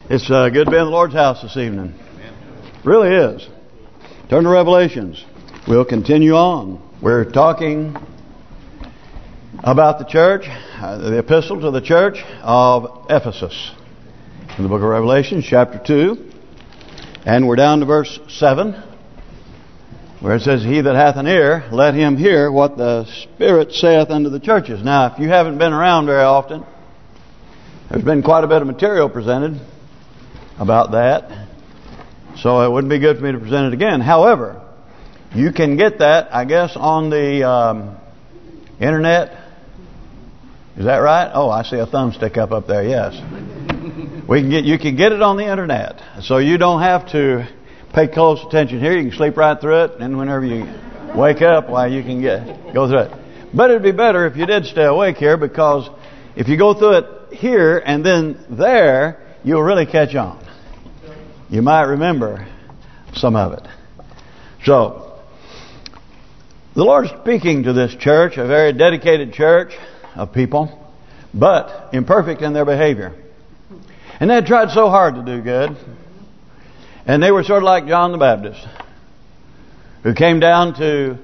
It's good to be in the Lord's house this evening. Really is. Turn to Revelations. We'll continue on. We're talking about the church, the epistle to the church of Ephesus. In the book of Revelation, chapter 2. And we're down to verse 7, where it says, "He that hath an ear, let him hear what the Spirit saith unto the churches." Now, if you haven't been around very often, there's been quite a bit of material presented about that. So it wouldn't be good for me to present it again. However, you can get that, I guess, on the internet. Is that right? Oh, I see a thumbstick up there. Yes, you can get it on the internet, so you don't have to pay close attention here. You can sleep right through it, and whenever you wake up, you can go through it. But it'd be better if you did stay awake here, because if you go through it here and then there, you'll really catch on. You might remember some of it. So, the Lord's speaking to this church, a very dedicated church of people, but imperfect in their behavior. And they had tried so hard to do good. And they were sort of like John the Baptist, who came down to,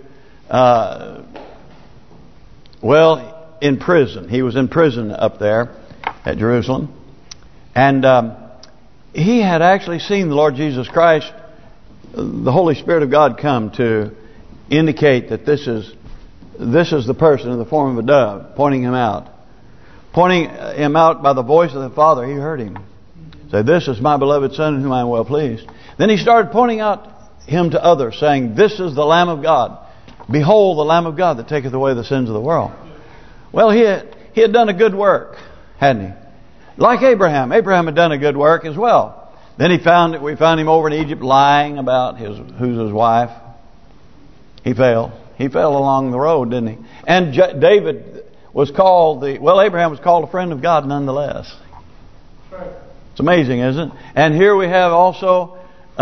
in prison. He was in prison up there at Jerusalem. And he had actually seen the Lord Jesus Christ, the Holy Spirit of God, come to indicate that this is the person in the form of a dove, pointing him out by the voice of the Father. He heard him say, "This is my beloved Son in whom I am well pleased." Then he started pointing out him to others, saying, "This is the Lamb of God. Behold the Lamb of God that taketh away the sins of the world." Well, he had done a good work, hadn't he? Like Abraham. Abraham had done a good work as well. Then we found him over in Egypt lying about who's his wife. He fell. He fell along the road, didn't he? And David was called Abraham was called a friend of God nonetheless. It's amazing, isn't it? And here we have also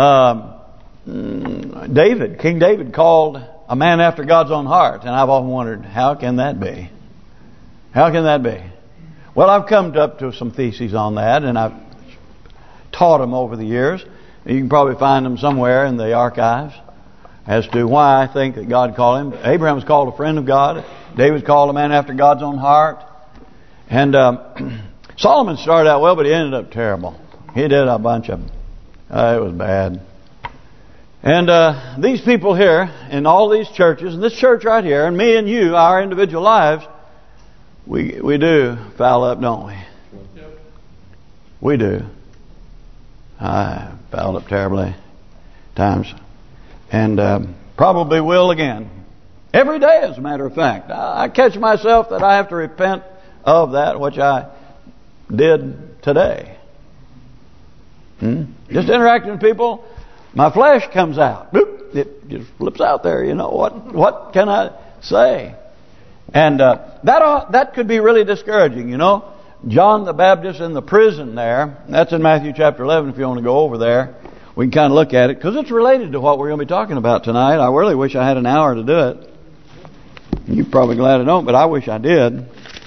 David, King David, called a man after God's own heart. And I've often wondered, how can that be? How can that be? Well, I've come up to some theses on that, and I've taught them over the years. You can probably find them somewhere in the archives as to why I think that God called him. Abraham was called a friend of God. David was called a man after God's own heart. And Solomon started out well, but he ended up terrible. He did a bunch of them. It was bad. And these people here, in all these churches, and this church right here, and me and you, our individual lives, we do foul up, don't we? Yep. We do. I fouled up terribly times. And probably will again. Every day, as a matter of fact. I catch myself that I have to repent of that which I did today. Just interacting with people, my flesh comes out. Boop, it just flips out there. You know, what can I say? And that could be really discouraging, you know. John the Baptist in the prison there, that's in Matthew chapter 11 if you want to go over there. We can kind of look at it, because it's related to what we're going to be talking about tonight. I really wish I had an hour to do it. You're probably glad I don't, but I wish I did.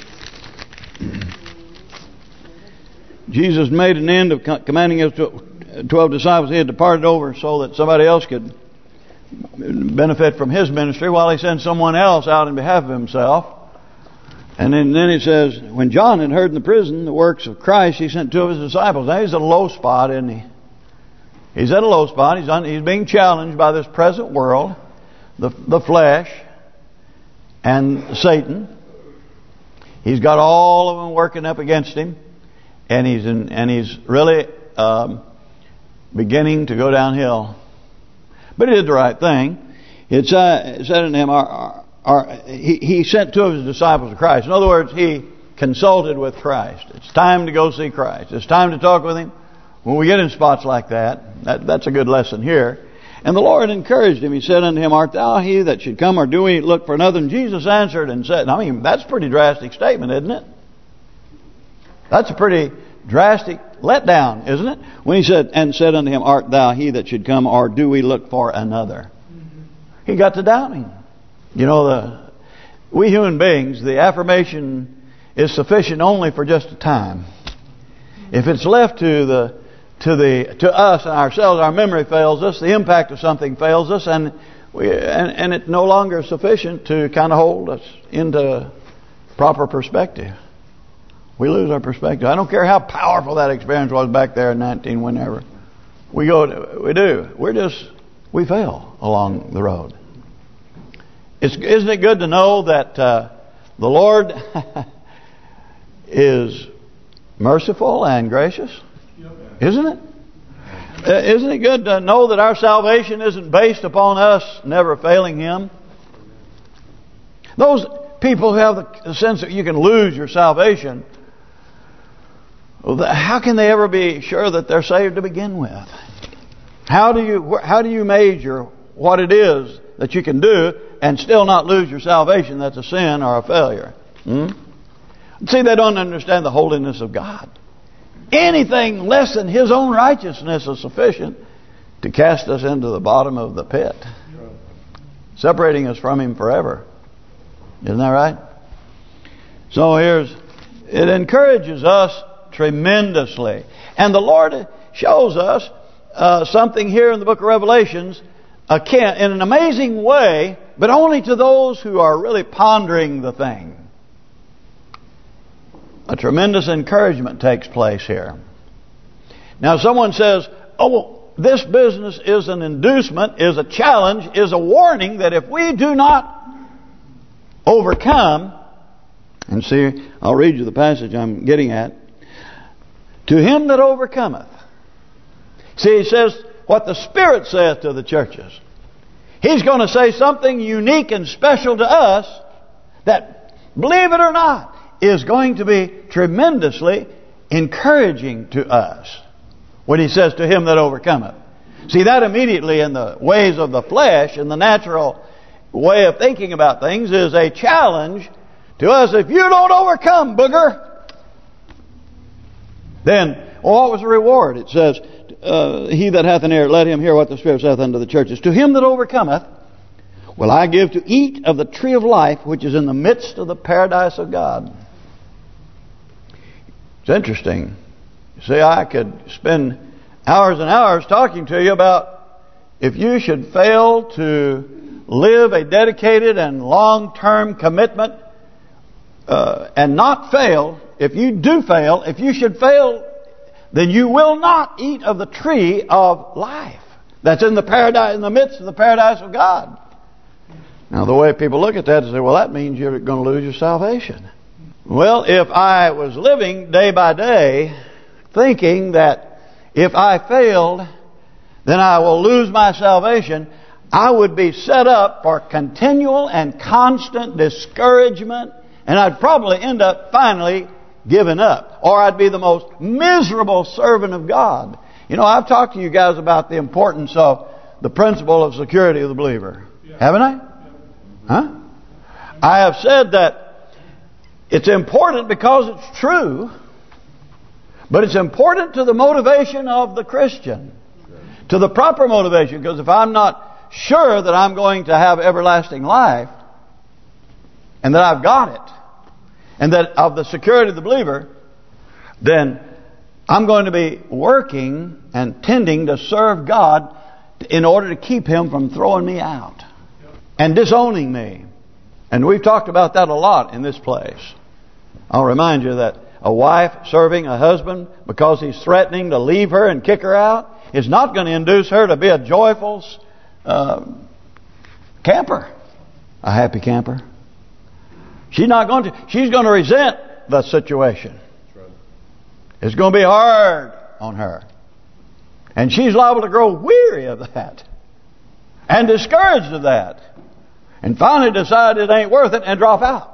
Jesus made an end of commanding his 12 disciples. He had departed over so that somebody else could benefit from his ministry while he sent someone else out in behalf of himself. And then it says, when John had heard in the prison the works of Christ, he sent two of his disciples. Now he's at a low spot, isn't he? He's at a low spot. He's being challenged by this present world, the flesh, and Satan. He's got all of them working up against him, and he's really beginning to go downhill. But he did the right thing. It said in him, he sent two of his disciples to Christ. In other words, he consulted with Christ. It's time to go see Christ. It's time to talk with him. When we get in spots like that's a good lesson here. And the Lord encouraged him. He said unto him, "Art thou he that should come, or do we look for another?" And Jesus answered and said, I mean, that's a pretty drastic statement, isn't it? That's a pretty drastic letdown, isn't it? When he said unto him, "Art thou he that should come, or do we look for another?" He got to doubting. You know, we human beings, the affirmation is sufficient only for just a time. If it's left to to us and ourselves, our memory fails us, the impact of something fails us, and it's no longer sufficient to kind of hold us into proper perspective. We lose our perspective. I don't care how powerful that experience was back there in 19 whenever. We fail along the road. Isn't it good to know that the Lord is merciful and gracious? Isn't it? Isn't it good to know that our salvation isn't based upon us never failing Him? Those people who have the sense that you can lose your salvation, how can they ever be sure that they're saved to begin with? How do you measure what it is that you can do and still not lose your salvation? That's a sin or a failure. See, they don't understand the holiness of God. Anything less than His own righteousness is sufficient to cast us into the bottom of the pit, separating us from Him forever. Isn't that right? So it encourages us tremendously. And the Lord shows us something here in the book of Revelations in an amazing way, but only to those who are really pondering the thing. A tremendous encouragement takes place here. Now someone says, oh, well, this business is an inducement, is a challenge, is a warning that if we do not overcome, and see, I'll read you the passage I'm getting at. To him that overcometh. See, he says what the Spirit says to the churches. He's going to say something unique and special to us that, believe it or not, is going to be tremendously encouraging to us when he says to him that overcometh. See, that immediately in the ways of the flesh and the natural way of thinking about things is a challenge to us. If you don't overcome, booger, then what was the reward? It says, he that hath an ear, let him hear what the Spirit saith unto the churches. To him that overcometh will I give to eat of the tree of life, which is in the midst of the paradise of God. It's interesting. See, I could spend hours and hours talking to you about if you should fail to live a dedicated and long-term commitment and not fail. If you do fail, if you should fail, then you will not eat of the tree of life that's in the paradise, in the midst of the paradise of God. Now, the way people look at that is say, well, that means you're going to lose your salvation. Well, if I was living day by day thinking that if I failed, then I will lose my salvation, I would be set up for continual and constant discouragement, and I'd probably end up finally giving up. Or I'd be the most miserable servant of God. You know, I've talked to you guys about the importance of the principle of security of the believer. Yeah. Haven't I? Huh? I have said that it's important because it's true, but it's important to the motivation of the Christian, to the proper motivation. Because if I'm not sure that I'm going to have everlasting life, and that I've got it, and that of the security of the believer, then I'm going to be working and tending to serve God in order to keep Him from throwing me out and disowning me. And we've talked about that a lot in this place. I'll remind you that a wife serving a husband because he's threatening to leave her and kick her out is not going to induce her to be a joyful camper, a happy camper. She's not going to. She's going to resent the situation. It's going to be hard on her, and she's liable to grow weary of that and discouraged of that, and finally decide it ain't worth it and drop out.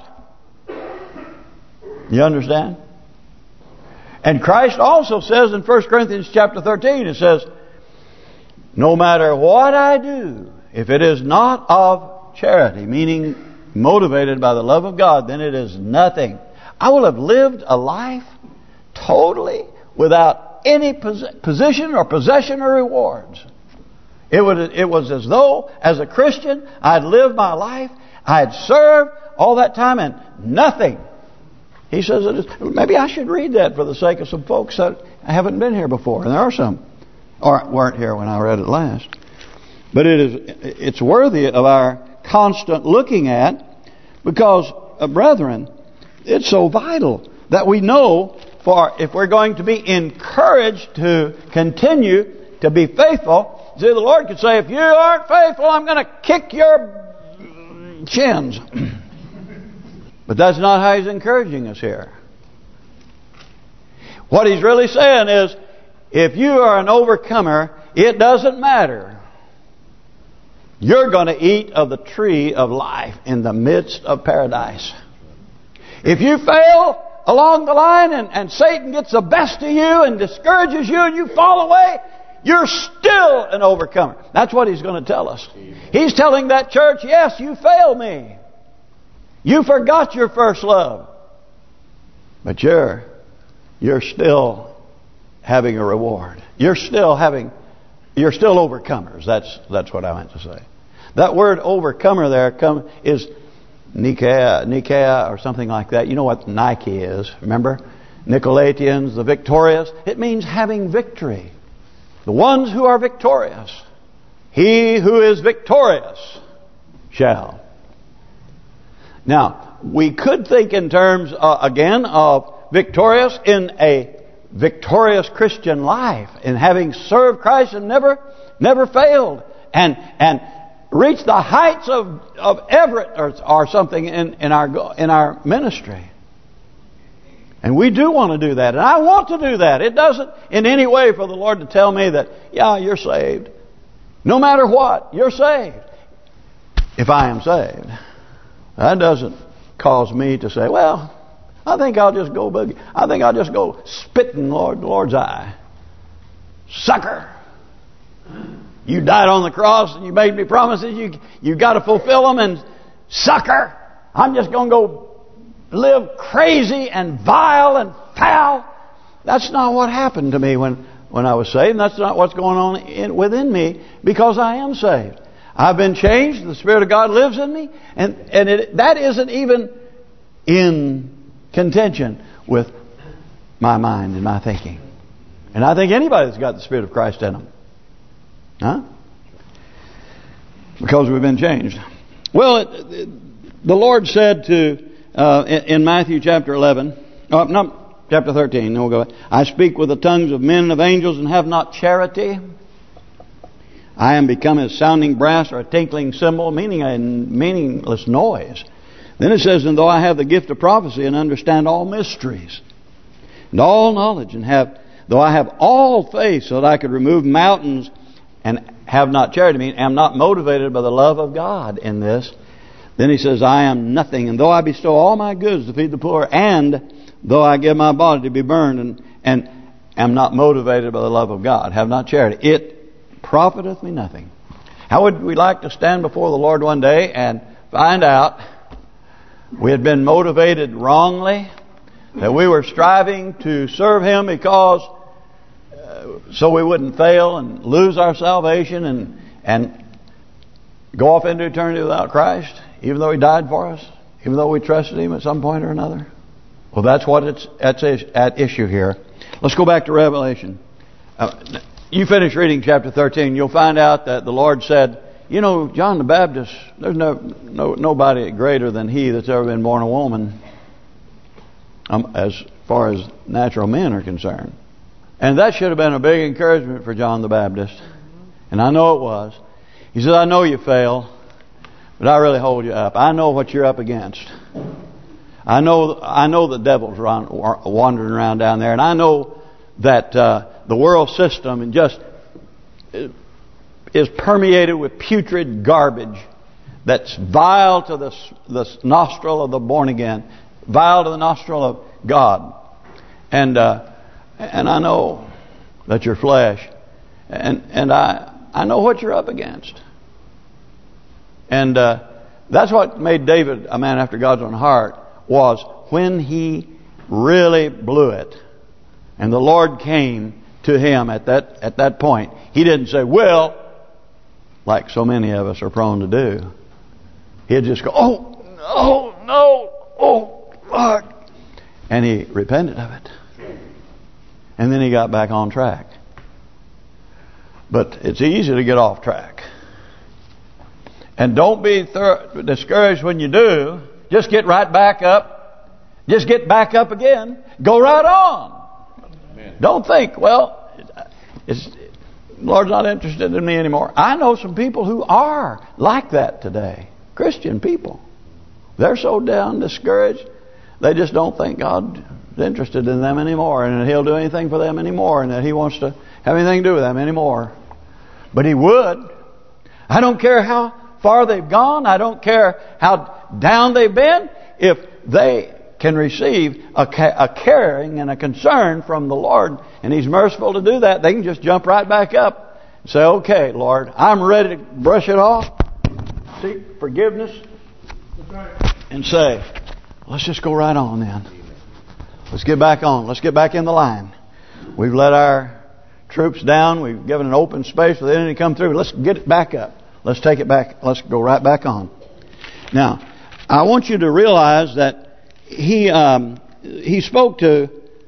You understand? And Christ also says in 1 Corinthians chapter 13, it says, no matter what I do, if it is not of charity, meaning motivated by the love of God, then it is nothing. I will have lived a life totally without any position or possession or rewards. It was as though, as a Christian, I'd lived my life, I'd served all that time, and nothing He says it is. Maybe I should read that for the sake of some folks that haven't been here before. And there are some, or weren't here when I read it last. But it's worthy of our constant looking at, because, brethren, it's so vital that we know, for if we're going to be encouraged to continue to be faithful. See, the Lord could say, if you aren't faithful, I'm going to kick your shins. But that's not how He's encouraging us here. What He's really saying is, if you are an overcomer, it doesn't matter. You're going to eat of the tree of life in the midst of paradise. If you fail along the line and Satan gets the best of you and discourages you and you fall away, you're still an overcomer. That's what He's going to tell us. He's telling that church, yes, you failed me. You forgot your first love. But you're still having a reward. You're still overcomers. That's what I meant to say. That word overcomer there is Nicaea or something like that. You know what Nike is, remember? Nicolaitans, the victorious. It means having victory. The ones who are victorious. He who is victorious shall. Now, we could think in terms, again, of victorious in a victorious Christian life, in having served Christ and never failed, and reached the heights of Everett or something in our ministry. And we do want to do that, and I want to do that. It doesn't in any way for the Lord to tell me that, yeah, you're saved. No matter what, you're saved. If I am saved, that doesn't cause me to say, well, I think I'll just go boogie. I think I'll just go spit in the Lord's eye. Sucker! You died on the cross and you made me promises. You got to fulfill them, and sucker! I'm just going to go live crazy and vile and foul. That's not what happened to me when I was saved. And that's not what's going on within me, because I am saved. I've been changed. The Spirit of God lives in me. And that isn't even in contention with my mind and my thinking. And I think anybody that's got the Spirit of Christ in them. Huh? Because we've been changed. Well, the Lord said to in Matthew chapter 11, chapter 13, we'll go. I speak with the tongues of men and of angels and have not charity. I am become as sounding brass or a tinkling cymbal, meaning a meaningless noise. Then it says, and though I have the gift of prophecy and understand all mysteries and all knowledge, and though I have all faith so that I could remove mountains, and have not charity, meaning am not motivated by the love of God in this. Then he says, I am nothing. And though I bestow all my goods to feed the poor, and though I give my body to be burned, and am not motivated by the love of God, have not charity, it profiteth me nothing. How would we like to stand before the Lord one day and find out we had been motivated wrongly, that we were striving to serve Him because so we wouldn't fail and lose our salvation and go off into eternity without Christ, even though He died for us, even though we trusted Him at some point or another? Well, that's what that's at issue here. Let's go back to Revelation. You finish reading chapter 13, you'll find out that the Lord said, you know, John the Baptist, there's nobody greater than he that's ever been born a woman, as far as natural men are concerned. And that should have been a big encouragement for John the Baptist. And I know it was. He said, I know you fail, but I really hold you up. I know what you're up against. I know the devil's wandering around down there. And I know that the world system and just is permeated with putrid garbage that's vile to the nostril of the born again, vile to the nostril of God. And I know that you're flesh, and I know what you're up against. And that's what made David a man after God's own heart, was when he really blew it, and the Lord came to him at that point. He didn't say, well, like so many of us are prone to do. He'd just go, oh, no, oh, fuck. And he repented of it. And then he got back on track. But it's easy to get off track. And don't be discouraged when you do. Just get right back up. Just get back up again. Go right on. Amen. Don't think, well, the Lord's not interested in me anymore. I know some people who are like that today. Christian people. They're so down, discouraged. They just don't think God's interested in them anymore, and that He'll do anything for them anymore, and that He wants to have anything to do with them anymore. But He would. I don't care how far they've gone. I don't care how down they've been. If they can receive a caring and a concern from the Lord, and He's merciful to do that, they can just jump right back up and say, okay, Lord, I'm ready to brush it off, seek forgiveness, and say, let's just go right on then. Let's get back on. Let's get back in the line. We've let our troops down. We've given an open space for the enemy to come through. Let's get it back up. Let's take it back. Let's go right back on. Now, I want you to realize that he spoke to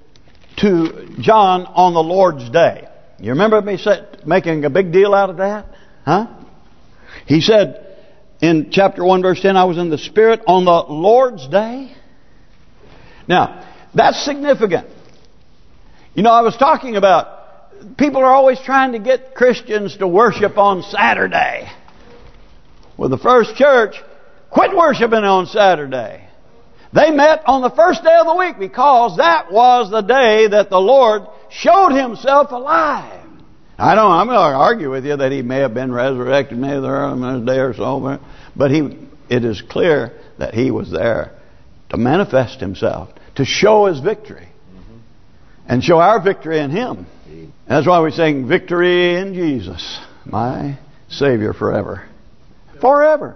John on the Lord's day. You remember me making a big deal out of that? Huh? He said in chapter 1 verse 10, I was in the Spirit on the Lord's day. Now, that's significant. You know, I was talking about people are always trying to get Christians to worship on Saturday. Well, the first church quit worshiping on Saturday. They met on the first day of the week because that was the day that the Lord showed Himself alive. I'm going to argue with you that He may have been resurrected maybe the early day or so, but it is clear that He was there to manifest Himself, to show His victory, and show our victory in Him. That's why we sing, victory in Jesus, my Savior forever. Forever.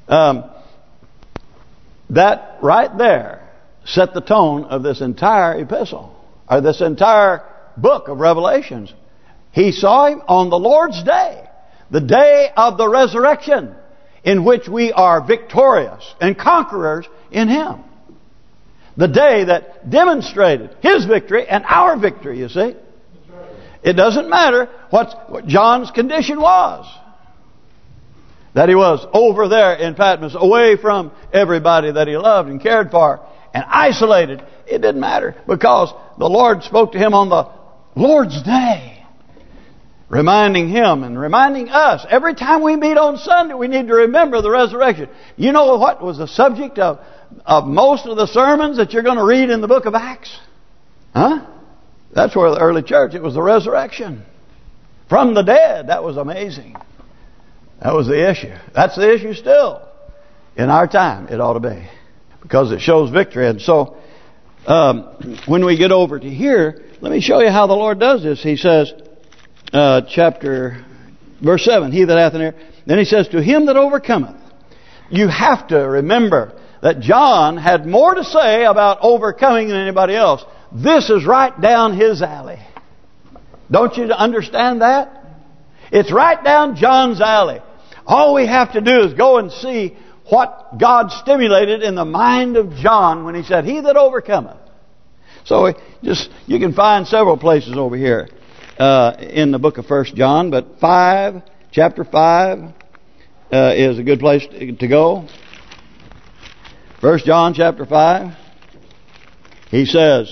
That right there set the tone of this entire epistle, or this entire book of Revelations. He saw Him on the Lord's day, the day of the resurrection, in which we are victorious and conquerors in Him. The day that demonstrated His victory and our victory, you see. It doesn't matter what John's condition was. That he was over there in Patmos, away from everybody that he loved and cared for, and isolated. It didn't matter, because the Lord spoke to him on the Lord's day, reminding him and reminding us. Every time we meet on Sunday, we need to remember the resurrection. You know what was the subject of most of the sermons that you're going to read in the book of Acts? Huh? That's where the early church, it was the resurrection. From the dead. That was amazing. That was the issue. That's the issue still. In our time, it ought to be. Because it shows victory. And so, when we get over to here, let me show you how the Lord does this. He says, verse 7, he that hath an ear. Then he says, to him that overcometh. You have to remember that John had more to say about overcoming than anybody else. This is right down his alley. Don't you understand that? It's right down John's alley. All we have to do is go and see what God stimulated in the mind of John when he said, he that overcometh. So you can find several places over here in the book of 1 John, but chapter 5 is a good place to go. 1 John chapter 5, he says,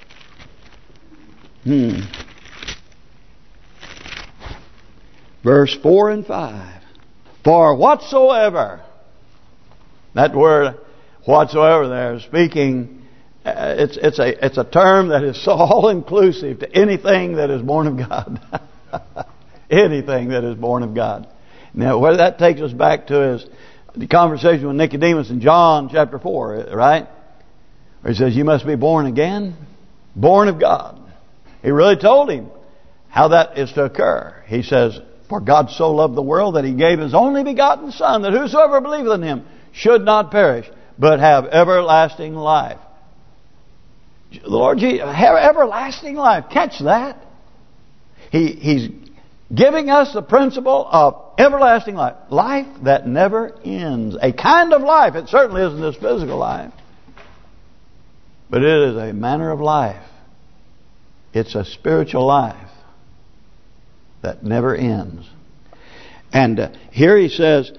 verse 4 and 5. For whatsoever, that word whatsoever there is speaking, it's a term that is so all-inclusive to anything that is born of God. Anything that is born of God. Now, where that takes us back to is the conversation with Nicodemus in John chapter 4, right? Where he says, you must be born again, born of God. He really told him how that is to occur. He says, for God so loved the world that He gave His only begotten Son, that whosoever believeth in Him should not perish, but have everlasting life. The Lord Jesus, have everlasting life. Catch that. He's giving us the principle of everlasting life. Life that never ends. A kind of life. It certainly isn't this physical life. But it is a manner of life. It's a spiritual life that never ends. And here he says,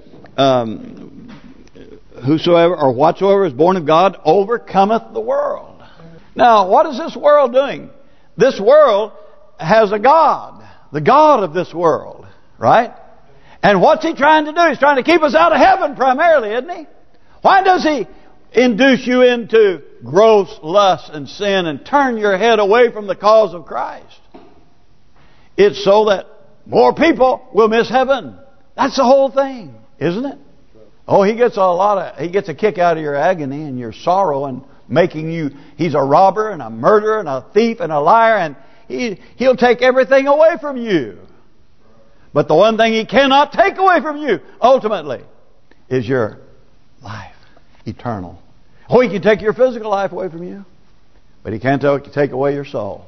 whosoever or whatsoever is born of God overcometh the world. Now, what is this world doing? This world has a God. The God of this world. Right? And what's he trying to do? He's trying to keep us out of heaven primarily, isn't he? Why does he induce you into gross lust and sin and turn your head away from the cause of Christ? It's so that more people will miss heaven. That's the whole thing, isn't it? Oh, he gets a kick out of your agony and your sorrow and making you, he's a robber and a murderer and a thief and a liar, and he'll take everything away from you. But the one thing he cannot take away from you, ultimately, is your life, eternal. Oh, he can take your physical life away from you, but he can't take away your soul.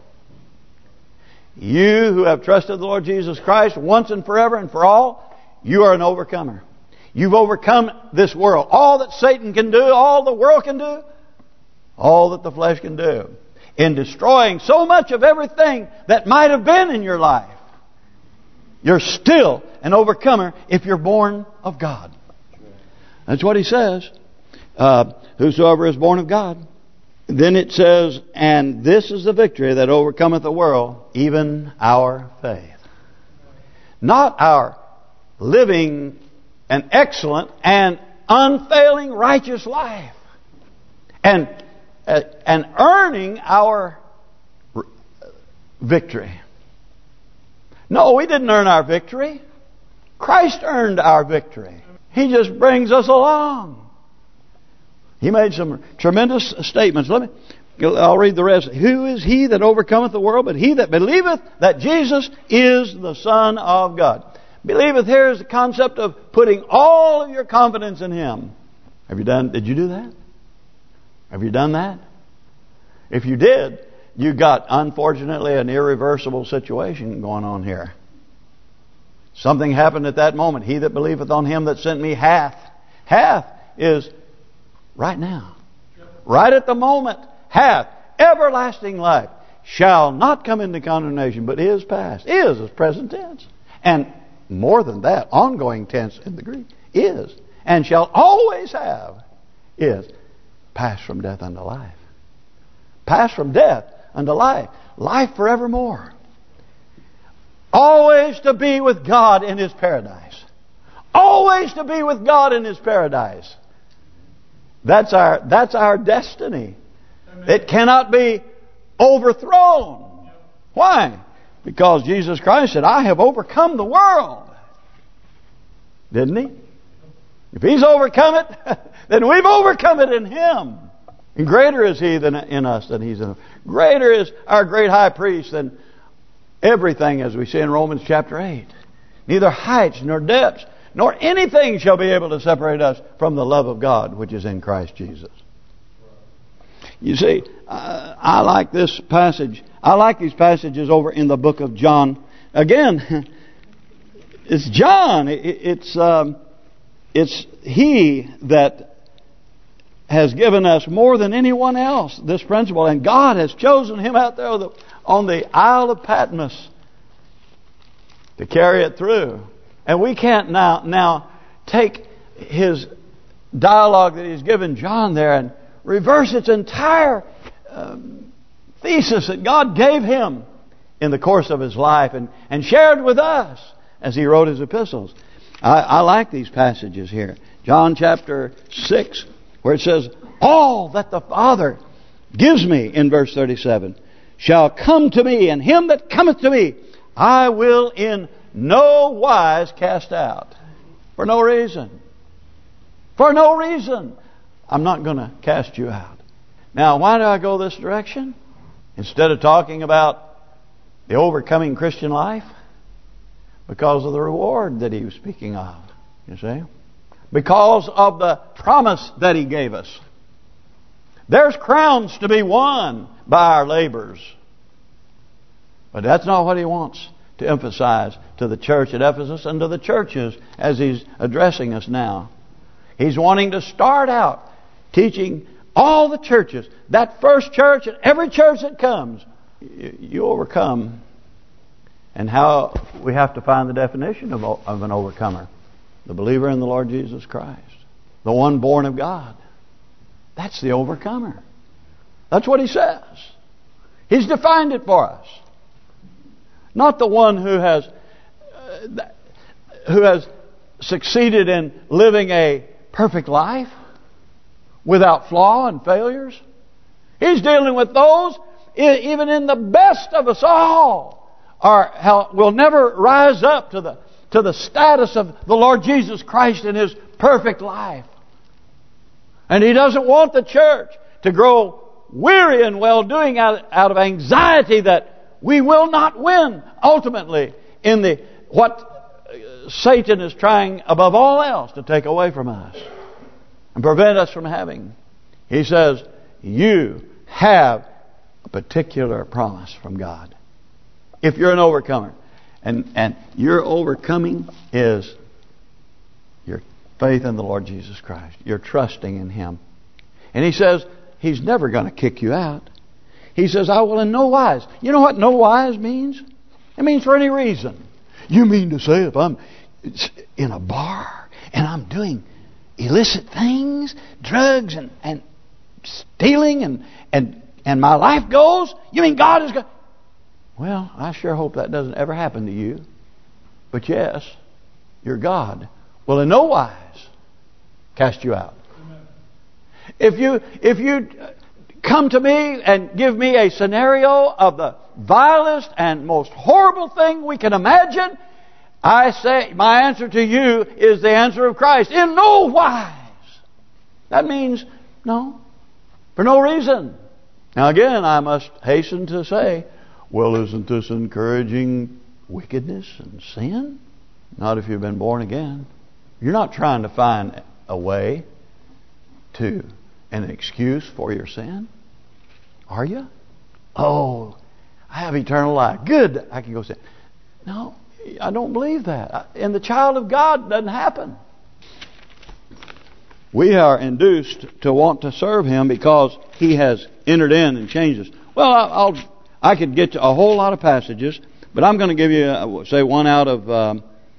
You who have trusted the Lord Jesus Christ once and forever and for all, you are an overcomer. You've overcome this world. All that Satan can do, all the world can do, all that the flesh can do, in destroying so much of everything that might have been in your life. You're still an overcomer if you're born of God. That's what he says. Whosoever is born of God. Then it says, and this is the victory that overcometh the world, even our faith. Not our living an excellent and unfailing righteous life. And earning our victory. No, we didn't earn our victory. Christ earned our victory. He just brings us along. He made some tremendous statements. I'll read the rest. Who is he that overcometh the world, but he that believeth that Jesus is the Son of God? Believeth here is the concept of putting all of your confidence in Him. Did you do that? Have you done that? If you did, you got, unfortunately, an irreversible situation going on here. Something happened at that moment. He that believeth on Him that sent me hath. Hath is right now. Right at the moment. Hath everlasting life. Shall not come into condemnation, but is past. Is present tense. And more than that, ongoing tense in the Greek. Is. And shall always have. Is. Passed from death unto life. Passed from death unto life. Life forevermore. Always to be with God in His paradise. Always to be with God in His paradise. That's our destiny. It cannot be overthrown. Why? Because Jesus Christ said, I have overcome the world. Didn't He? If He's overcome it, then we've overcome it in Him. And greater is He than in us than He's in us. Greater is our great high priest than everything, as we see in Romans chapter 8. Neither heights nor depths nor anything shall be able to separate us from the love of God which is in Christ Jesus. You see, I like this passage. I like these passages over in the book of John. Again, it's John. It's he that has given us more than anyone else this principle. And God has chosen him out there on the Isle of Patmos to carry it through. And we can't now take his dialogue that he's given John there and reverse its entire thesis that God gave him in the course of his life and shared with us as he wrote his epistles. I like these passages here. John chapter 6, where it says, all that the Father gives me, in verse 37, shall come to me, and him that cometh to me I will in no wise cast out. For no reason. For no reason. I'm not going to cast you out. Now, why do I go this direction? Instead of talking about the overcoming Christian life? Because of the reward that he was speaking of. You see? Because of the promise that he gave us. There's crowns to be won by our labors. But that's not what he wants to emphasize to the church at Ephesus and to the churches as he's addressing us now. He's wanting to start out teaching all the churches, that first church and every church that comes, you overcome. And how we have to find the definition of an overcomer. The believer in the Lord Jesus Christ. The one born of God. That's the overcomer. That's what he says. He's defined it for us. Not the one who has succeeded in living a perfect life without flaw and failures. He's dealing with those, even in the best of us all, will never rise up to the status of the Lord Jesus Christ in His perfect life. And He doesn't want the church to grow weary in well-doing out of anxiety that we will not win ultimately in what Satan is trying above all else to take away from us and prevent us from having. He says, you have a particular promise from God. If you're an overcomer, and your overcoming is your faith in the Lord Jesus Christ. You're trusting in Him. And He says He's never going to kick you out. He says, I will in no wise. You know what no wise means? It means for any reason. You mean to say if I'm in a bar and I'm doing illicit things, drugs and stealing and my life goes, you mean God is going... Well, I sure hope that doesn't ever happen to you. But yes, your God will in no wise cast you out. If you come to me and give me a scenario of the vilest and most horrible thing we can imagine, I say my answer to you is the answer of Christ. In no wise. That means no. For no reason. Now again, I must hasten to say, well, isn't this encouraging wickedness and sin? Not if you've been born again. You're not trying to find a way to an excuse for your sin. Are you? Oh, I have eternal life. Good, I can go sin. No, I don't believe that. In the child of God, it doesn't happen. We are induced to want to serve Him because He has entered in and changed us. Well, I could get to a whole lot of passages, but I'm going to give you, say, one out of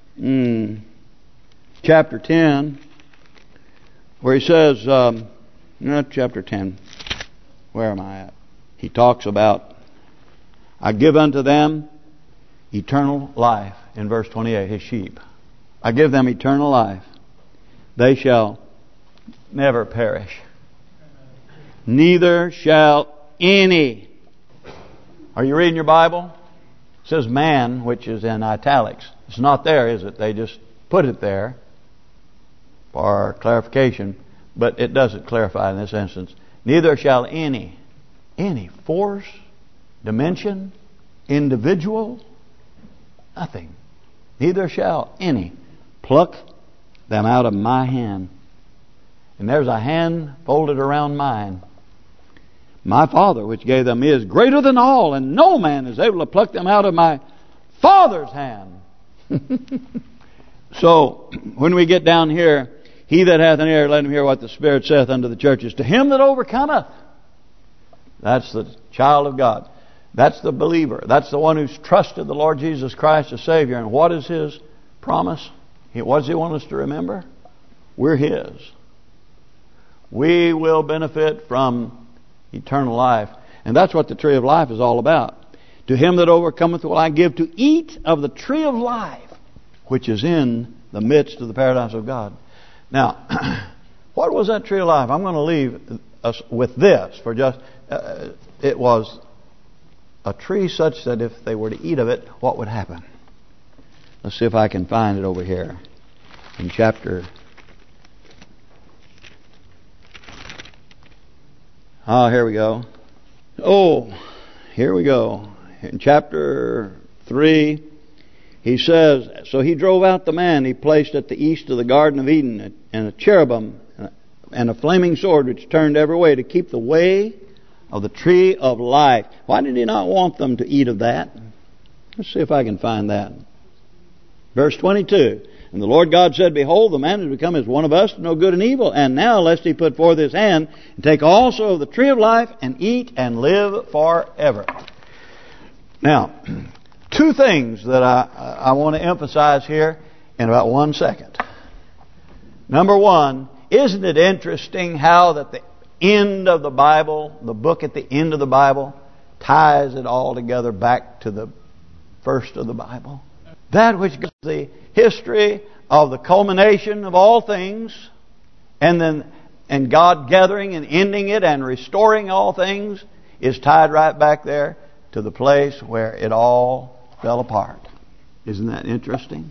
chapter 10, where he says, chapter 10, where am I at? He talks about, I give unto them eternal life, in verse 28, His sheep. I give them eternal life. They shall never perish. Neither shall any. Are you reading your Bible? It says man, which is in italics. It's not there, is it? They just put it there for clarification, but it doesn't clarify in this instance. Neither shall any force, dimension, individual, nothing. Neither shall any pluck them out of my hand. And there's a hand folded around mine. My Father, which gave them, is greater than all, and no man is able to pluck them out of my Father's hand. So, when we get down here, he that hath an ear, let him hear what the Spirit saith unto the churches. To him that overcometh, that's the child of God. That's the believer. That's the one who's trusted the Lord Jesus Christ as Savior. And what is His promise? What does He want us to remember? We're His. We will benefit from eternal life. And that's what the tree of life is all about. To him that overcometh will I give to eat of the tree of life, which is in the midst of the paradise of God. Now, what was that tree of life? I'm going to leave us with this for just... it was a tree such that if they were to eat of it, what would happen? Let's see if I can find it over here in chapter... here we go. Here we go. In chapter 3, he says, so he drove out the man he placed at the east of the Garden of Eden, and a cherubim and a flaming sword which turned every way to keep the way of the tree of life. Why did he not want them to eat of that? Let's see if I can find that. Verse 22. And the Lord God said, Behold, the man has become as one of us to know good and evil. And now lest he put forth his hand and take also of the tree of life and eat and live forever. Now, two things that I want to emphasize here in about 1 second. Number one, isn't it interesting how that the end of the Bible, the book at the end of the Bible, ties it all together back to the first of the Bible? That which gives the history of the culmination of all things, and God gathering and ending it and restoring all things, is tied right back there to the place where it all fell apart. Isn't that interesting?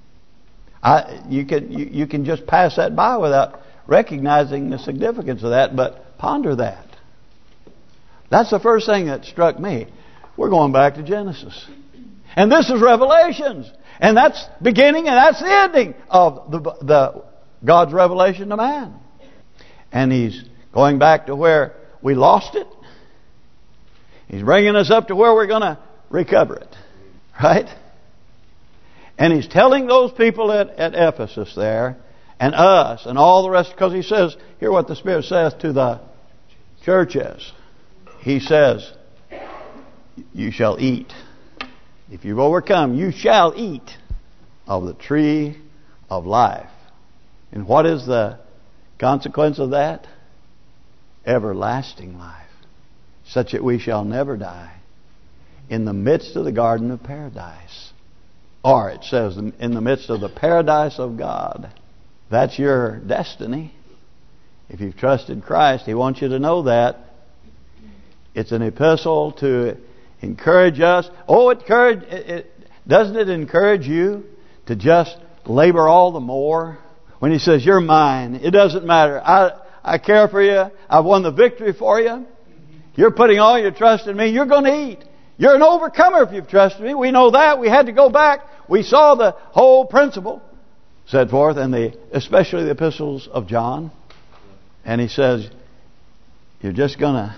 You can just pass that by without recognizing the significance of that, but ponder that. That's the first thing that struck me. We're going back to Genesis. And this is Revelations. And that's beginning and that's the ending of the God's revelation to man. And He's going back to where we lost it. He's bringing us up to where we're going to recover it. Right? And He's telling those people at Ephesus there, and us, and all the rest, because He says, hear what the Spirit says to the churches. He says, you shall eat. If you've overcome, you shall eat of the tree of life. And what is the consequence of that? Everlasting life, such that we shall never die, in the midst of the garden of paradise. Or it says, in the midst of the paradise of God. That's your destiny. If you've trusted Christ, He wants you to know that. It's an epistle to encourage us. Doesn't it encourage you to just labor all the more? When He says, you're mine, it doesn't matter. I care for you. I've won the victory for you. You're putting all your trust in me. You're going to eat. You're an overcomer if you've trusted me. We know that. We had to go back. We saw the whole principle set forth, and especially the epistles of John. And he says, you're just going to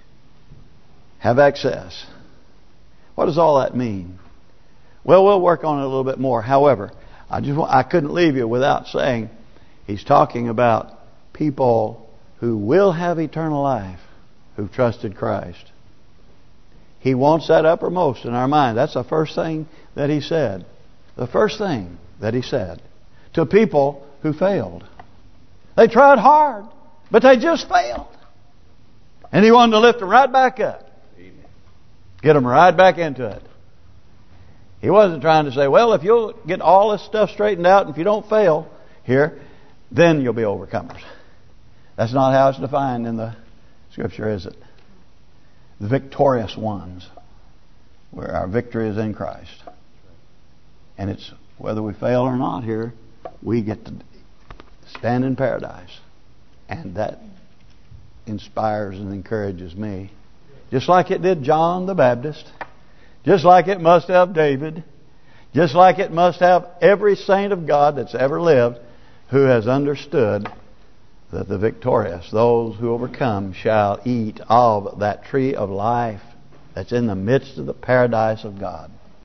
have access. What does all that mean? Well, we'll work on it a little bit more. However, I couldn't leave you without saying He's talking about people who will have eternal life, who've trusted Christ. He wants that uppermost in our mind. That's the first thing that He said. The first thing that He said to people who failed. They tried hard, but they just failed. And He wanted to lift them right back up. Get them right back into it. He wasn't trying to say, well, if you'll get all this stuff straightened out, and if you don't fail here, then you'll be overcomers. That's not how it's defined in the Scripture, is it? The victorious ones, where our victory is in Christ. And it's whether we fail or not here, we get to stand in paradise. And that inspires and encourages me. Just like it did John the Baptist. Just like it must have David. Just like it must have every saint of God that's ever lived, who has understood that the victorious, those who overcome, shall eat of that tree of life that's in the midst of the paradise of God.